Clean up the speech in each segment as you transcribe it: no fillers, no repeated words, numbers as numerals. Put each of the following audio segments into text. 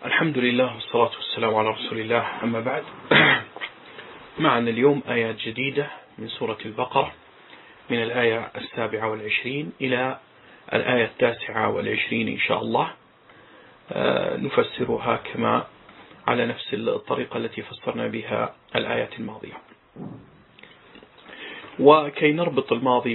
الحمد لله والصلاة والسلام على رسول الله، أما بعد. معنا اليوم آيات جديدة من سورة البقرة، من الآية 27 إلى الآية 29 إن شاء الله. نفسرها كما على نفس الطريقة التي فسرنا بها الآيات الماضية. وكي نربط الماضي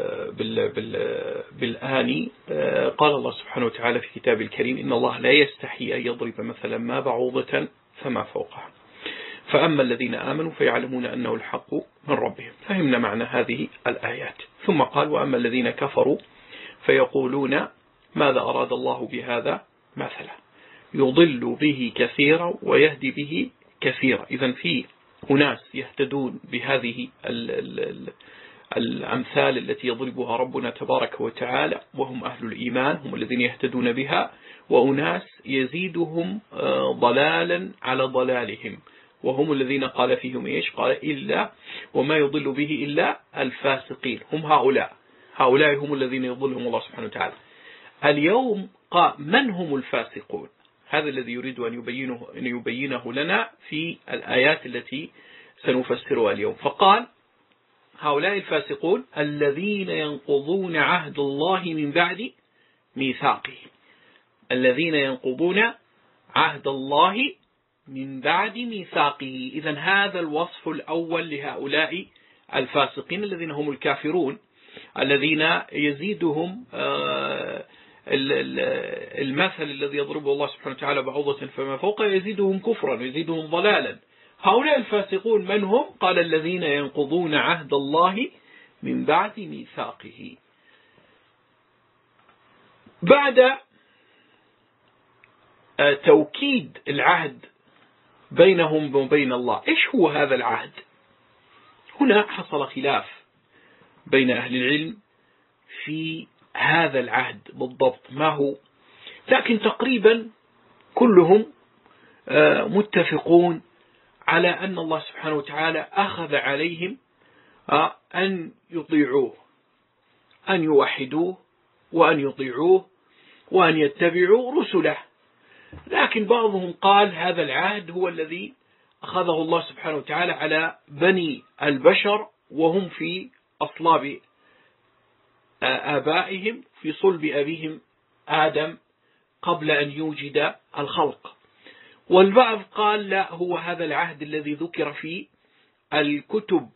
بالآني، قال الله سبحانه وتعالى في كتاب الكريم: إن الله لا يستحي أن يضرب مثلا ما بعوضة فما فوقها فأما الذين آمنوا فيعلمون أنه الحق من ربهم. فهمنا معنى هذه الآيات. ثم قال: وأما الذين كفروا فيقولون ماذا أراد الله بهذا مثلا يضل به كثيرا ويهدي به كثيرا. إذن في أناس يهتدون بهذه الأمثال التي يضربها ربنا تبارك وتعالى وهم أهل الإيمان، هم الذين يهتدون بها، وأناس يزيدهم ضلالا على ضلالهم، وهم الذين قال فيهم إيش؟ قال: إلا وما يضل به إلا الفاسقين. هم هؤلاء هم الذين يضلهم الله سبحانه وتعالى. اليوم قال: من هم الفاسقون؟ هذا الذي يريد أن يبينه لنا في الآيات التي سنفسرها اليوم. فقال: هؤلاء الفاسقون الذين ينقضون عهد الله من بعد ميثاقه. الذين ينقضون عهد الله من بعد ميثاقه. إذن هذا الوصف الأول لهؤلاء الفاسقين الذين هم الكافرون، الذين يزيدهم المثل الذي يضربه الله سبحانه وتعالى بعوضة فما فوقه يزيدهم كفرا ويزيدهم ضلالا. هؤلاء الفاسقون من هم؟ قال: الذين ينقضون عهد الله من بعد ميثاقه. بعد توكيد العهد بينهم وبين الله، إيش هو هذا العهد؟ هنا حصل خلاف بين أهل العلم في هذا العهد بالضبط ما هو، لكن تقريبا كلهم متفقون على أن الله سبحانه وتعالى أخذ عليهم أن يطيعوه، أن يوحدوه وأن يطيعوه وأن يتبعوا رسله. لكن بعضهم قال هذا العهد هو الذي أخذه الله سبحانه وتعالى على بني البشر وهم في أصلاب آبائهم، في صلب أبيهم آدم قبل أن يوجد الخلق. والبعض قال لا، هو هذا العهد الذي ذكر في الكتب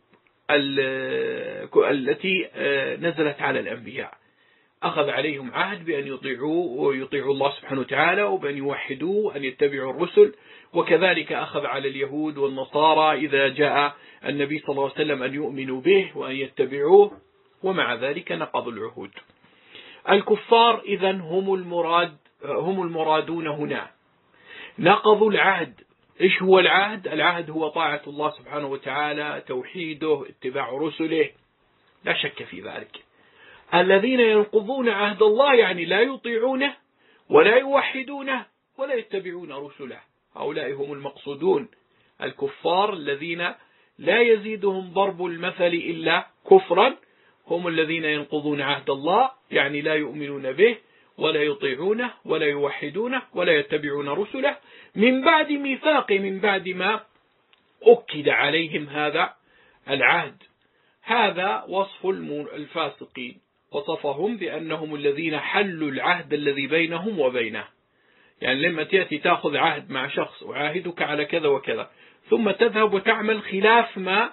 التي نزلت على الأنبياء، أخذ عليهم عهد بأن يطيعوه ويطيعوا الله سبحانه وتعالى، وبأن يوحدوه وأن يتبعوا الرسل. وكذلك أخذ على اليهود والنصارى إذا جاء النبي صلى الله عليه وسلم أن يؤمنوا به وأن يتبعوه، ومع ذلك نقضوا العهود. الكفار إذن هم المرادون هنا، نقضوا العهد. إيش هو العهد؟ العهد هو طاعة الله سبحانه وتعالى، توحيده، اتباع رسله، لا شك في ذلك. الذين ينقضون عهد الله يعني لا يطيعونه ولا يوحدونه ولا يتبعون رسله، هؤلاء هم المقصودون، الكفار الذين لا يزيدهم ضرب المثل إلا كفرا، هم الذين ينقضون عهد الله، يعني لا يؤمنون به ولا يطيعونه ولا يوحدونه ولا يتبعون رسله من بعد ميثاقه، من بعد ما أكد عليهم هذا العهد. هذا وصف الفاسقين، وصفهم بأنهم الذين حلوا العهد الذي بينهم وبينه. يعني لما تأتي تأخذ عهد مع شخص، أعاهدك على كذا وكذا، ثم تذهب وتعمل خلاف ما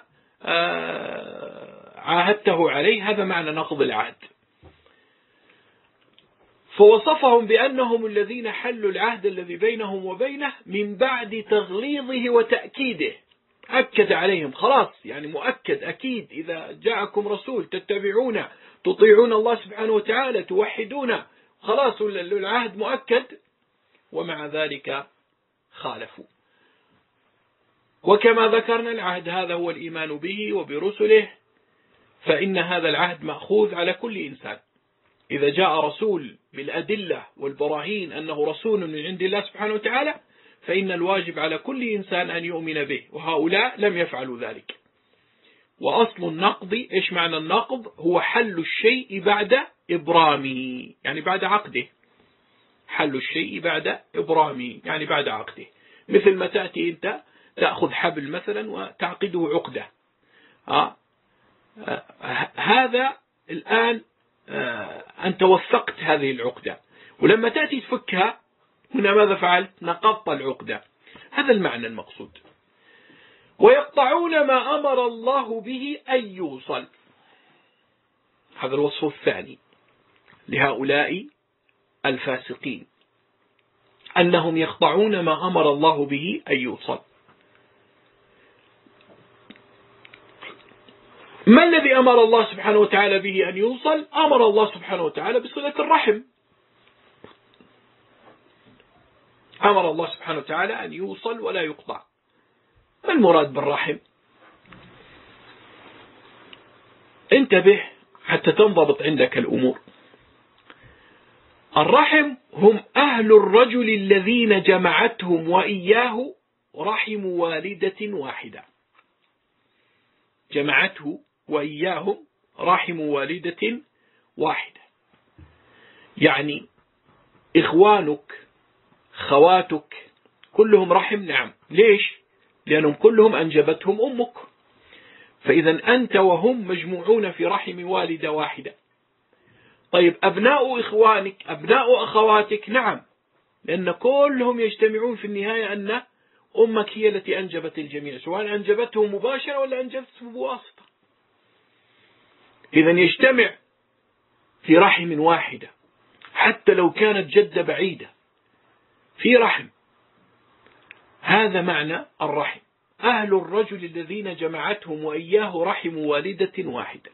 عاهدته عليه، هذا معنى نقض العهد. فوصفهم بأنهم الذين حلوا العهد الذي بينهم وبينه من بعد تغليظه وتأكيده. أكد عليهم، خلاص يعني مؤكد أكيد، إذا جاءكم رسول تتبعونه، تطيعون الله سبحانه وتعالى، توحدونه، خلاص العهد مؤكد، ومع ذلك خالفوا. وكما ذكرنا العهد هذا هو الإيمان به وبرسله، فإن هذا العهد مأخوذ على كل إنسان. إذا جاء رسول بالأدلة والبراهين أنه رسول من عند الله سبحانه وتعالى، فإن الواجب على كل إنسان أن يؤمن به، وهؤلاء لم يفعلوا ذلك. وأصل النقض، إيش معنى النقض؟ هو حل الشيء بعد إبرامه، يعني بعد عقده. حل الشيء بعد إبرامه، يعني بعد عقده. مثل ما تأتي أنت تأخذ حبل مثلا وتعقده عقدة، هذا الآن أنت وثقت هذه العقدة، ولما تأتي تفكها هنا ماذا فعلت؟ نقضت العقدة. هذا المعنى المقصود. ويقطعون ما أمر الله به أن يوصل، هذا الوصف الثاني لهؤلاء الفاسقين، أنهم يقطعون ما أمر الله به أن يوصل. ما الذي أمر الله سبحانه وتعالى به أن يوصل؟ أمر الله سبحانه وتعالى بصلة الرحم. أمر الله سبحانه وتعالى أن يوصل ولا يقطع. ما المراد بالرحم؟ انتبه حتى تنضبط عندك الأمور. الرحم هم أهل الرجل الذين جمعتهم وإياه رحم والدة واحدة. جمعته وإياهم رحم والدة واحدة، يعني إخوانك خواتك كلهم رحم. نعم. ليش؟ لأنهم كلهم أنجبتهم أمك، فإذا أنت وهم مجموعون في رحم والدة واحدة. طيب أبناء إخوانك أبناء أخواتك، نعم، لأن كلهم يجتمعون في النهاية أن أمك هي التي أنجبت الجميع، سواء أنجبتهم مباشرة ولا أنجبتهم بواسطة. إذا يجتمع في رحم واحدة، حتى لو كانت جدة بعيدة في رحم. هذا معنى الرحم، أهل الرجل الذين جمعتهم وإياه رحم والدة واحدة.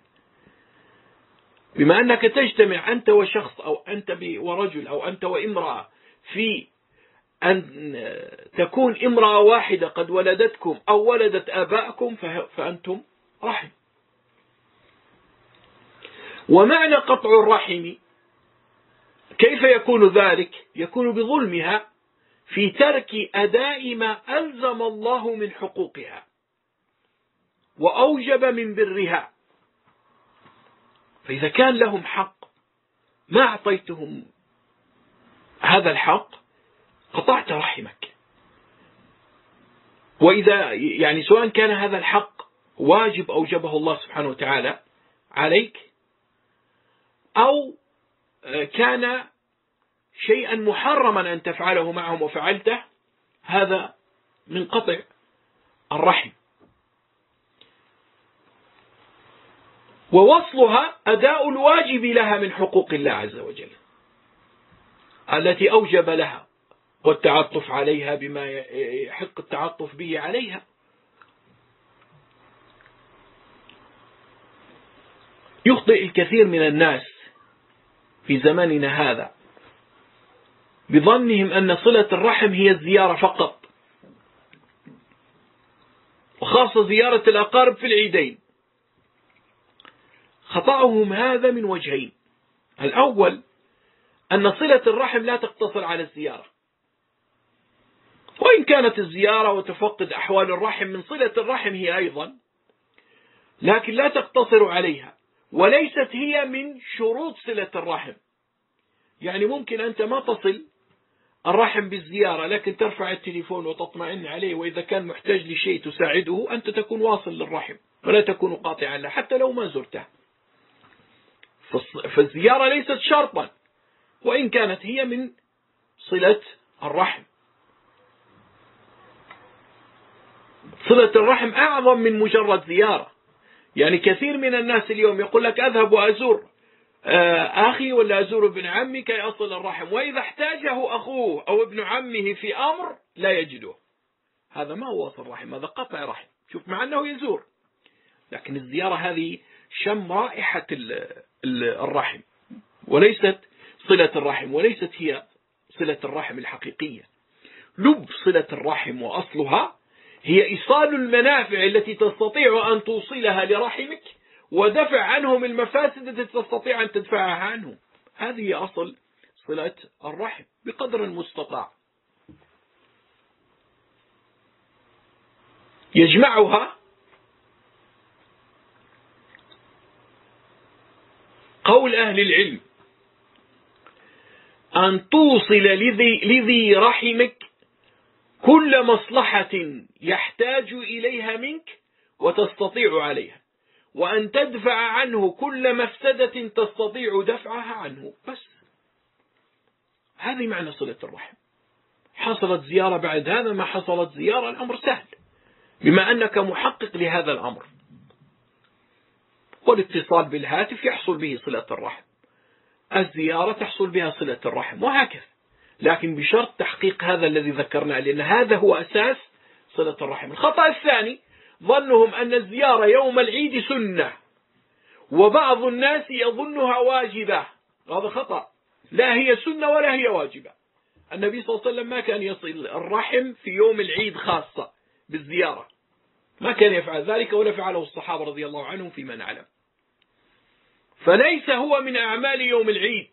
بما أنك تجتمع أنت وشخص، أو أنت ورجل، أو أنت وامرأة، في أن تكون امرأة واحدة قد ولدتكم أو ولدت آباءكم، فأنتم رحم. ومعنى قطع الرحم كيف يكون ذلك؟ يكون بظلمها في ترك أداء ما ألزم الله من حقوقها وأوجب من برها. فإذا كان لهم حق ما أعطيتهم هذا الحق قطعت رحمك. وإذا يعني سواء كان هذا الحق واجب أوجبه الله سبحانه وتعالى عليك، أو كان شيئا محرما أن تفعله معهم وفعلته، هذا من قطع الرحم. ووصلها أداء الواجب لها من حقوق الله عز وجل التي أوجب لها، والتعطف عليها بما يحق التعطف به عليها. يخطئ الكثير من الناس في زماننا هذا بظنهم أن صلة الرحم هي الزيارة فقط، وخاصة زيارة الأقارب في العيدين. خطأهم هذا من وجهين. الأول أن صلة الرحم لا تقتصر على الزيارة، وإن كانت الزيارة وتفقد أحوال الرحم من صلة الرحم هي أيضا، لكن لا تقتصر عليها، وليست هي من شروط صلة الرحم. يعني ممكن أنت ما تصل الرحم بالزيارة، لكن ترفع التليفون وتطمئن عليه، وإذا كان محتاج لشيء تساعده، أنت تكون واصل للرحم ولا تكون قاطعا له حتى لو ما زرته. فالزيارة ليست شرطا، وإن كانت هي من صلة الرحم. صلة الرحم أعظم من مجرد زيارة. يعني كثير من الناس اليوم يقول لك أذهب وأزور أخي ولا أزور ابن عمي كي أصل الرحم، وإذا احتاجه أخوه أو ابن عمه في أمر لا يجده. هذا ما هو وصل الرحم، هذا قطع رحم. شوف، مع أنه يزور، لكن الزيارة هذه شم رائحة الرحم، وليست صلة الرحم، وليست هي صلة الرحم الحقيقية. لب صلة الرحم وأصلها هي إيصال المنافع التي تستطيع أن توصلها لرحمك، ودفع عنهم المفاسد التي تستطيع أن تدفعها عنهم. هذه أصل صلة الرحم بقدر المستطاع. يجمعها قول أهل العلم أن توصل لذي رحمك كل مصلحة يحتاج إليها منك وتستطيع عليها، وأن تدفع عنه كل مفسدة تستطيع دفعها عنه. بس هذه معنى صلة الرحم. حصلت زيارة بعد هذا، ما حصلت زيارة، الأمر سهل بما أنك محقق لهذا الأمر. والاتصال بالهاتف يحصل به صلة الرحم، الزيارة تحصل بها صلة الرحم، وهكذا، لكن بشرط تحقيق هذا الذي ذكرناه، لأن هذا هو أساس صلة الرحم. الخطأ الثاني ظنهم أن الزيارة يوم العيد سنة، وبعض الناس يظنها واجبة. هذا خطأ، لا هي سنة ولا هي واجبة. النبي صلى الله عليه وسلم ما كان يصل الرحم في يوم العيد خاصة بالزيارة، ما كان يفعل ذلك، ولا فعله الصحابة رضي الله عنهم فيما نعلم. فليس هو من أعمال يوم العيد.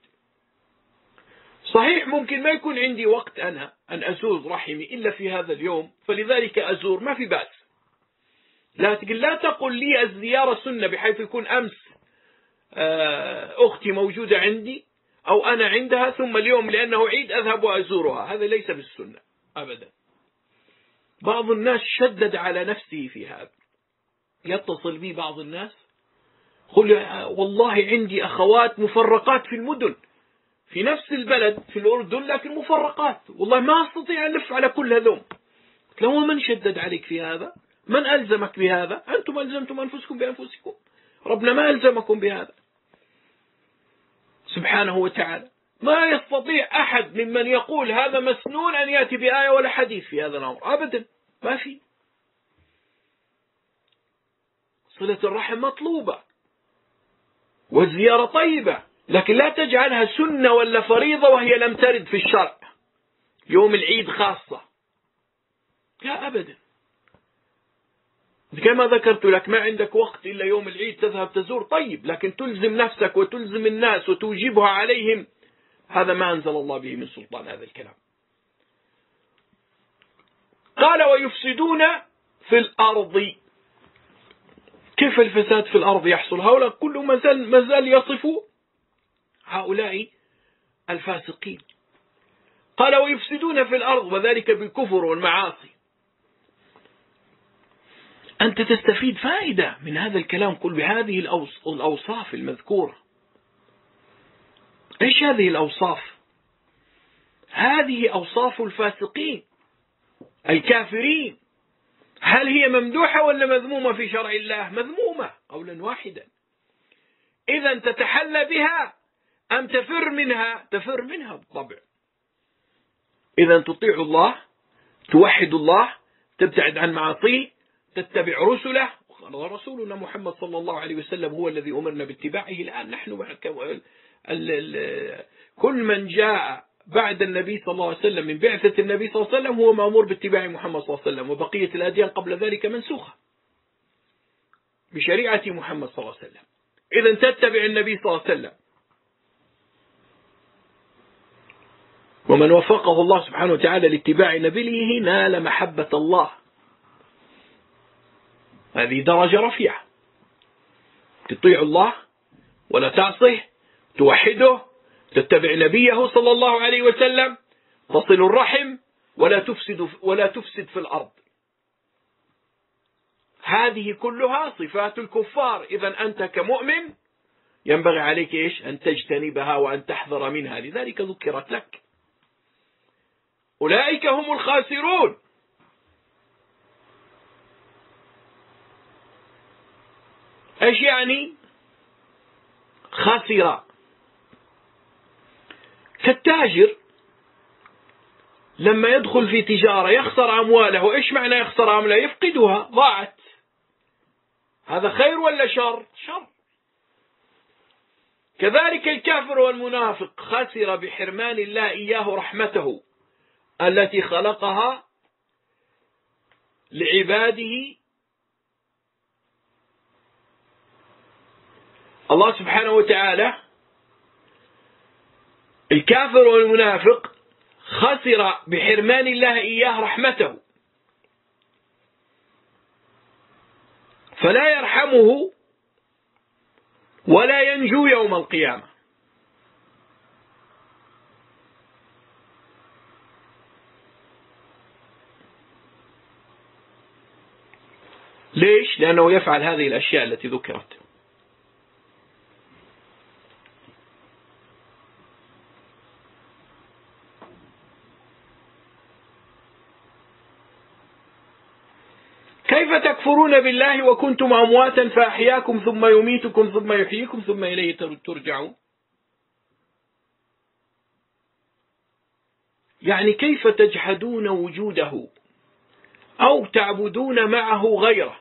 صحيح ممكن ما يكون عندي وقت أنا أن أزور رحمي إلا في هذا اليوم، فلذلك أزور، ما في بأس. لا تقل لي الزيارة سنة بحيث يكون أمس أختي موجودة عندي أو أنا عندها، ثم اليوم لأنه عيد أذهب وأزورها. هذا ليس بالسنة أبدا. بعض الناس شدد على نفسه في هذا. يتصل بي بعض الناس قل والله عندي أخوات مفرقات في المدن في نفس البلد في الأردن، لكن مفرقات، والله ما أستطيع أن ألف على كل هذول. لو من شدد عليك في هذا؟ من ألزمك بهذا؟ أنتم ألزمتم أنفسكم بأنفسكم، ربنا ما ألزمكم بهذا سبحانه وتعالى. ما يستطيع أحد ممن يقول هذا مسنون أن يأتي بآية ولا حديث في هذا الأمر أبدا، ما في. صلة الرحم مطلوبة والزيارة طيبة، لكن لا تجعلها سنة ولا فريضة وهي لم ترد في الشرع. يوم العيد خاصة، لا أبدا. كما ذكرت لك، ما عندك وقت إلا يوم العيد تذهب تزور، طيب، لكن تلزم نفسك وتلزم الناس وتوجبها عليهم، هذا ما أنزل الله به من سلطان هذا الكلام. قال ويفسدون في الأرض. كيف الفساد في الأرض يحصل؟ هؤلاء كل ما زال يصف هؤلاء الفاسقين. قال ويفسدون في الأرض، وذلك بالكفر والمعاصي. أنت تستفيد فائدة من هذا الكلام كل بهذه الأوصاف المذكورة. إيش هذه الأوصاف؟ هذه أوصاف الفاسقين الكافرين. هل هي ممدوحة ولا مذمومة في شرع الله؟ مذمومة قولا واحدا. إذا تتحلى بها أم تفر منها؟ تفر منها بالطبع. إذا تطيع الله، توحد الله، تبتعد عن معاصيه، تتبع رسله. رسولنا محمد صلى الله عليه وسلم هو الذي أمرنا باتباعه. الآن نحن كل من جاء بعد النبي صلى الله عليه وسلم من بعثة النبي صلى الله عليه وسلم هو مأمور باتباع محمد صلى الله عليه وسلم، وبقية الأديان قبل ذلك منسوخة بشريعة محمد صلى الله عليه وسلم. إذا تتبع النبي صلى الله عليه وسلم، ومن وفقه الله سبحانه وتعالى لاتباع نبيه نال محبة الله. هذه درجة رفيعة، تطيع الله ولا تعصيه، توحده، تتبع نبيه صلى الله عليه وسلم، تصل الرحم، ولا تفسد في الأرض. هذه كلها صفات الكفار. إذا أنت كمؤمن ينبغي عليك إيش؟ أن تجتنبها وأن تحذر منها، لذلك ذكرت لك. أولئك هم الخاسرون. إيش يعني خاسر؟ كالتاجر لما يدخل في تجارة يخسر أمواله. إيش معنى يخسر أمواله؟ يفقدها، ضاعت. هذا خير ولا شر؟ شر. كذلك الكافر والمنافق خسر بحرمان الله إياه رحمته التي خلقها لعباده. الله سبحانه وتعالى، الكافر والمنافق خسر بحرمان الله إياه رحمته، فلا يرحمه ولا ينجو يوم القيامة. ليش؟ لأنه يفعل هذه الأشياء التي ذكرت. كيف تكفرون بالله وكنتم أمواتا فأحياكم ثم يميتكم ثم يحييكم ثم إليه ترجعون؟ يعني كيف تجحدون وجوده أو تعبدون معه غيره؟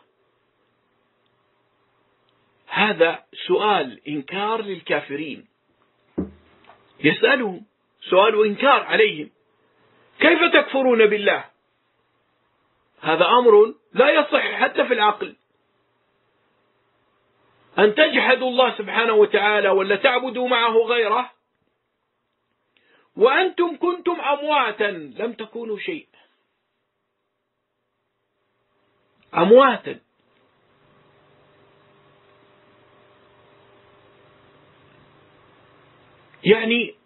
هذا سؤال إنكار للكافرين، يسألهم سؤال إنكار عليهم. كيف تكفرون بالله؟ هذا أمر لا يصح حتى في العقل، أن تجحدوا الله سبحانه وتعالى ولا تعبدوا معه غيره وأنتم كنتم أمواتا لم تكونوا شيء، أمواتا. يعني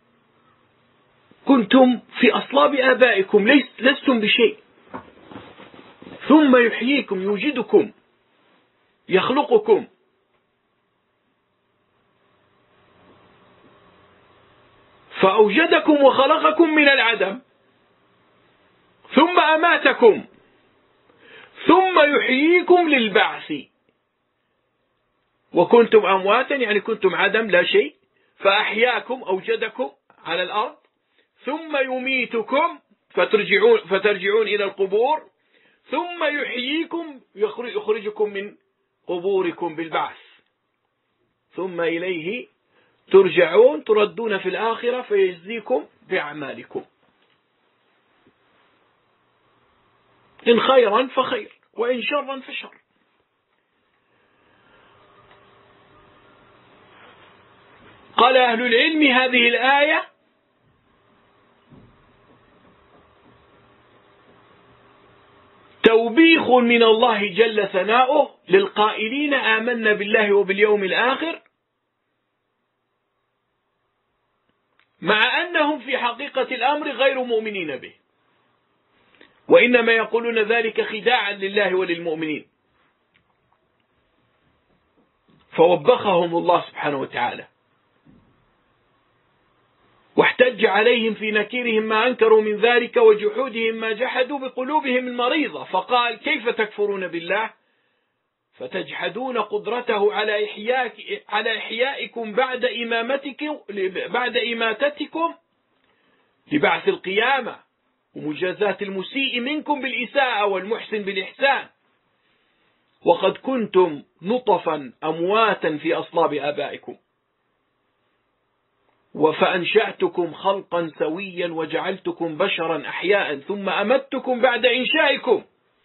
كنتم في أصلاب آبائكم لستم بشيء، ثم يحييكم يوجدكم يخلقكم. فأوجدكم وخلقكم من العدم ثم أماتكم ثم يحييكم للبعث. وكنتم أمواتا يعني كنتم عدم لا شيء، فأحياكم أوجدكم على الأرض ثم يميتكم فترجعون إلى القبور ثم يحييكم يخرجكم من قبوركم بالبعث ثم إليه ترجعون تردون في الآخرة فيجزيكم بأعمالكم، إن خيرا فخير وإن شرا فشر. قال أهل العلم هذه الآية توبيخ من الله جل ثناؤه للقائلين آمنا بالله وباليوم الآخر، مع أنهم في حقيقة الأمر غير مؤمنين به، وإنما يقولون ذلك خداعا لله وللمؤمنين. فوبخهم الله سبحانه وتعالى واحتج عليهم في نكيرهم ما أنكروا من ذلك وجحودهم ما جحدوا بقلوبهم المريضة، فقال كيف تكفرون بالله فتجحدون قدرته على إحيائكم بعد إماتتكم لبعث القيامة ومجازاة المسيء منكم بالإساءة والمحسن بالإحسان، وقد كنتم نطفا أمواتا في أصلاب آبائكم فأنشأتكم خلقا سويا وجعلتكم بشرا أحياء ثم أمتكم بعد إنشائكم،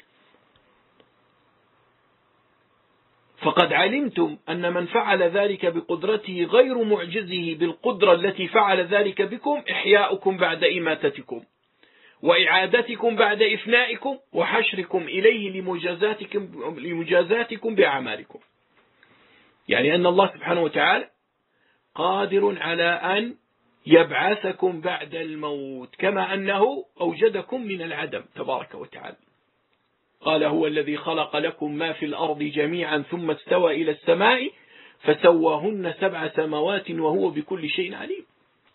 فقد علمتم أن من فعل ذلك بقدرته غير معجزه بالقدرة التي فعل ذلك بكم إحياؤكم بعد إماتتكم وإعادتكم بعد إفنائكم وحشركم إليه لمجازاتكم بأعمالكم. يعني أن الله سبحانه وتعالى قادر على أن يبعثكم بعد الموت كما أنه أوجدكم من العدم تبارك وتعالى. قال هو الذي خلق لكم ما في الأرض جميعا ثم استوى إلى السماء فسواهن 7 سماوات وهو بكل شيء عليم.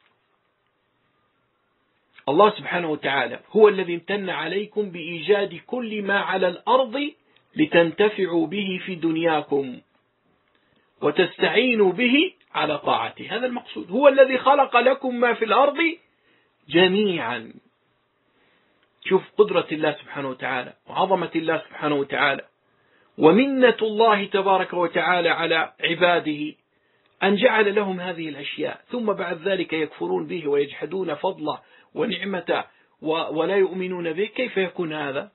الله سبحانه وتعالى هو الذي امتن عليكم بإيجاد كل ما على الأرض لتنتفعوا به في دنياكم وتستعينوا به على طاعته، هذا المقصود. هو الذي خلق لكم ما في الأرض جميعا. شوف قدرة الله سبحانه وتعالى وعظمة الله سبحانه وتعالى ومنة الله تبارك وتعالى على عباده أن جعل لهم هذه الأشياء، ثم بعد ذلك يكفرون به ويجحدون فضله ونعمته ولا يؤمنون به. كيف يكون هذا؟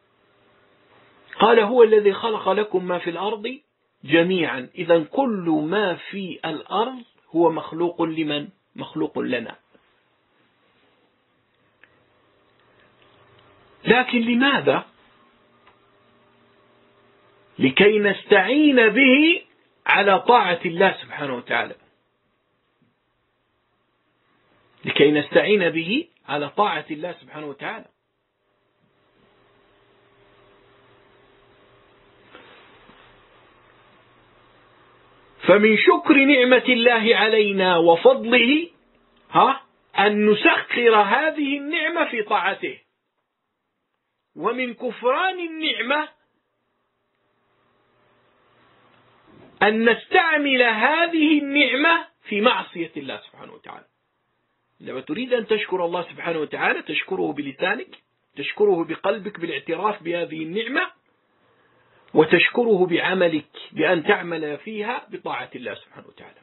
قال هو الذي خلق لكم ما في الأرض جميعا، إذا كل ما في الأرض هو مخلوق لمن؟ مخلوق لنا. لكن لماذا؟ لكي نستعين به على طاعة الله سبحانه وتعالى، لكي نستعين به على طاعة الله سبحانه وتعالى. فمن شكر نعمة الله علينا وفضله أن نسخر هذه النعمة في طاعته، ومن كفران النعمة أن نستعمل هذه النعمة في معصية الله سبحانه وتعالى. لما تريد أن تشكر الله سبحانه وتعالى تشكره بلسانك، تشكره بقلبك بالاعتراف بهذه النعمة، وتشكره بعملك بأن تعمل فيها بطاعة الله سبحانه وتعالى.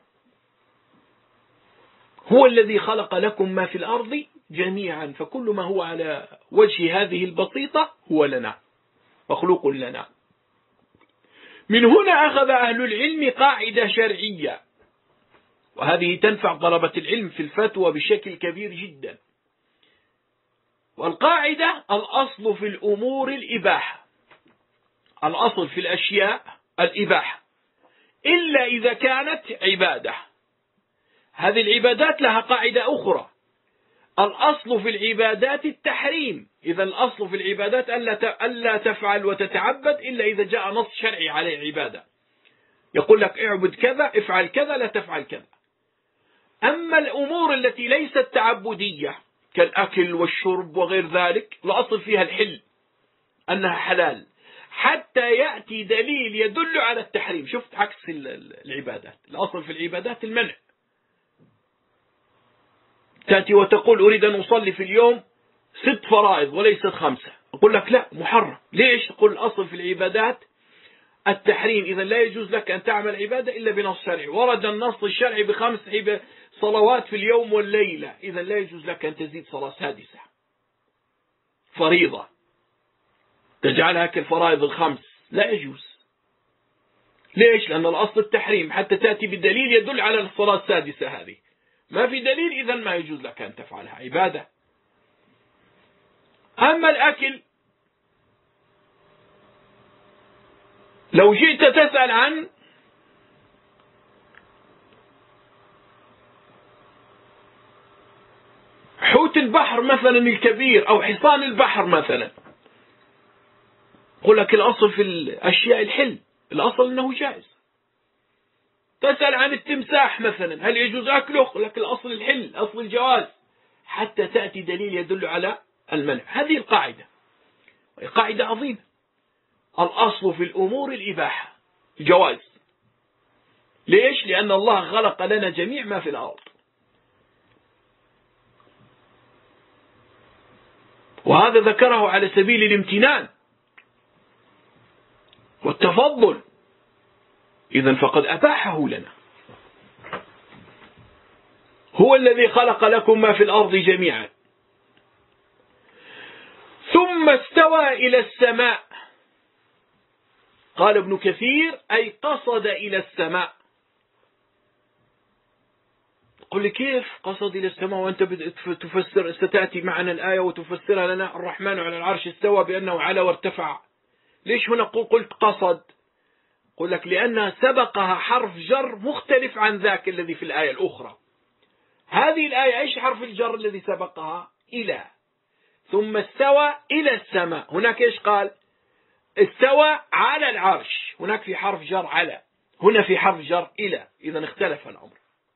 هو الذي خلق لكم ما في الأرض جميعا، فكل ما هو على وجه هذه البسيطة هو لنا، مخلوق لنا. من هنا أخذ أهل العلم قاعدة شرعية، وهذه تنفع طلبة العلم في الفتوى بشكل كبير جدا. والقاعدة: الأصل في الأمور الإباحة، الأصل في الأشياء الإباحة، إلا إذا كانت عبادة. هذه العبادات لها قاعدة أخرى: الأصل في العبادات التحريم. إذا الأصل في العبادات ألا تفعل وتتعبد إلا إذا جاء نص شرعي على عبادة، يقول لك اعبد كذا، افعل كذا، لا تفعل كذا. أما الأمور التي ليست تعبدية كالأكل والشرب وغير ذلك، الأصل فيها الحل، أنها حلال، حتى يأتي دليل يدل على التحريم. شفت عكس العبادات، الأصل في العبادات المنع. تأتي وتقول أريد أن أصلي في اليوم 6 فرائض وليست 5، أقول لك لا، محرم. ليش؟ تقول الأصل في العبادات التحريم، إذا لا يجوز لك أن تعمل عبادة إلا بنص شرعي. ورد النص الشرعي ب5 صلوات في اليوم والليلة، إذا لا يجوز لك أن تزيد صلاة سادسة فريضة تجعلها كالفرائض ال5، لا يجوز. ليش؟ لأن الأصل التحريم، حتى تأتي بالدليل يدل على الصلاة السادسة هذه. ما في دليل، إذا ما يجوز لك أن تفعلها عبادة. أما الأكل، لو جئت تسأل عن حوت البحر مثلا الكبير أو حصان البحر مثلا، يقول لك الأصل في الأشياء الحل، الأصل أنه جائز. تسأل عن التمساح مثلا، هل يجوز أكله؟ يقول لك الأصل الحل، أصل الجواز، حتى تأتي دليل يدل على المنع. هذه القاعدة، قاعدة عظيمة. الأصل في الأمور الإباحة، الجواز. ليش؟ لأن الله خلق لنا جميع ما في الأرض، وهذا ذكره على سبيل الامتنان والتفضل، إذن فقد أباحه لنا. هو الذي خلق لكم ما في الأرض جميعا، ثم استوى إلى السماء. قال ابن كثير: أي قصد إلى السماء. قل لي كيف قصد إلى السماء وأنت تفسر؟ ستأتي معنا الآية وتفسرها لنا: الرحمن على العرش استوى بأنه على وارتفع. ليش هنا قلت قصد؟ قل لك لأنها سبقها حرف جر مختلف عن ذاك الذي في الآية الأخرى. هذه الآية إيش حرف الجر الذي سبقها؟ إلى. ثم استوى إلى السماء. هناك إيش قال؟ استوى على العرش، هناك في حرف جر على، هنا في حرف جر إلى، إذا اختلف الأمر.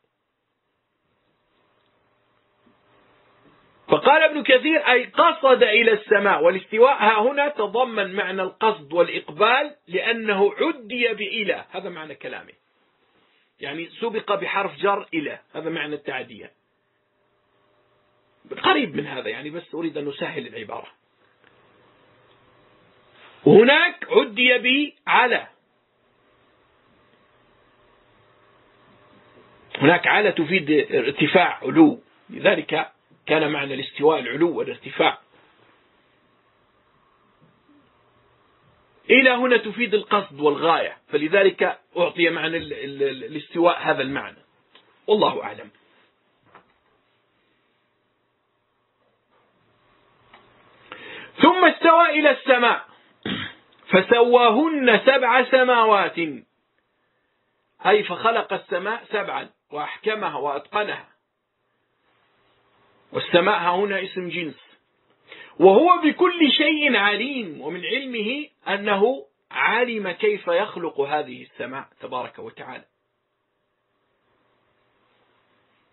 فقال ابن كثير: أي قصد إلى السماء. والاستواء ها هنا تضمن معنى القصد والإقبال، لأنه عدي بإلى، هذا معنى كلامه، يعني سبق بحرف جر إلى، هذا معنى التعدية. قريب من هذا يعني، بس أريد أن نسهل العبارة. وهناك عدي بعلى، هناك على تفيد ارتفاع، علو، لذلك كان معنى الاستواء العلو والارتفاع. إلى هنا تفيد القصد والغاية، فلذلك أعطي معنى الاستواء هذا المعنى، والله أعلم. ثم استوى إلى السماء فسواهن 7 سماوات، أي فخلق السماء 7 وأحكمها وأتقنها. والسماء هنا اسم جنس. وهو بكل شيء عليم، ومن علمه أنه علم كيف يخلق هذه السماء تبارك وتعالى.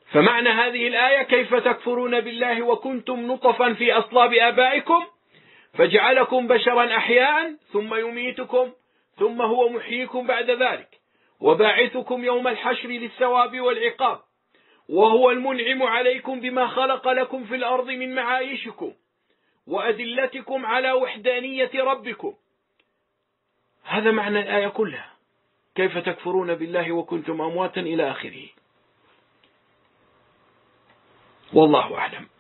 فمعنى هذه الآية: كيف تكفرون بالله وكنتم نطفا في أصلاب آبائكم فجعلكم بشرا أحياء ثم يميتكم ثم هو محييكم بعد ذلك وباعثكم يوم الحشر للثواب والعقاب، وهو المنعم عليكم بما خلق لكم في الأرض من معايشكم وأدلتكم على وحدانية ربكم. هذا معنى الآية كلها: كيف تكفرون بالله وكنتم أمواتا إلى آخره. والله أعلم.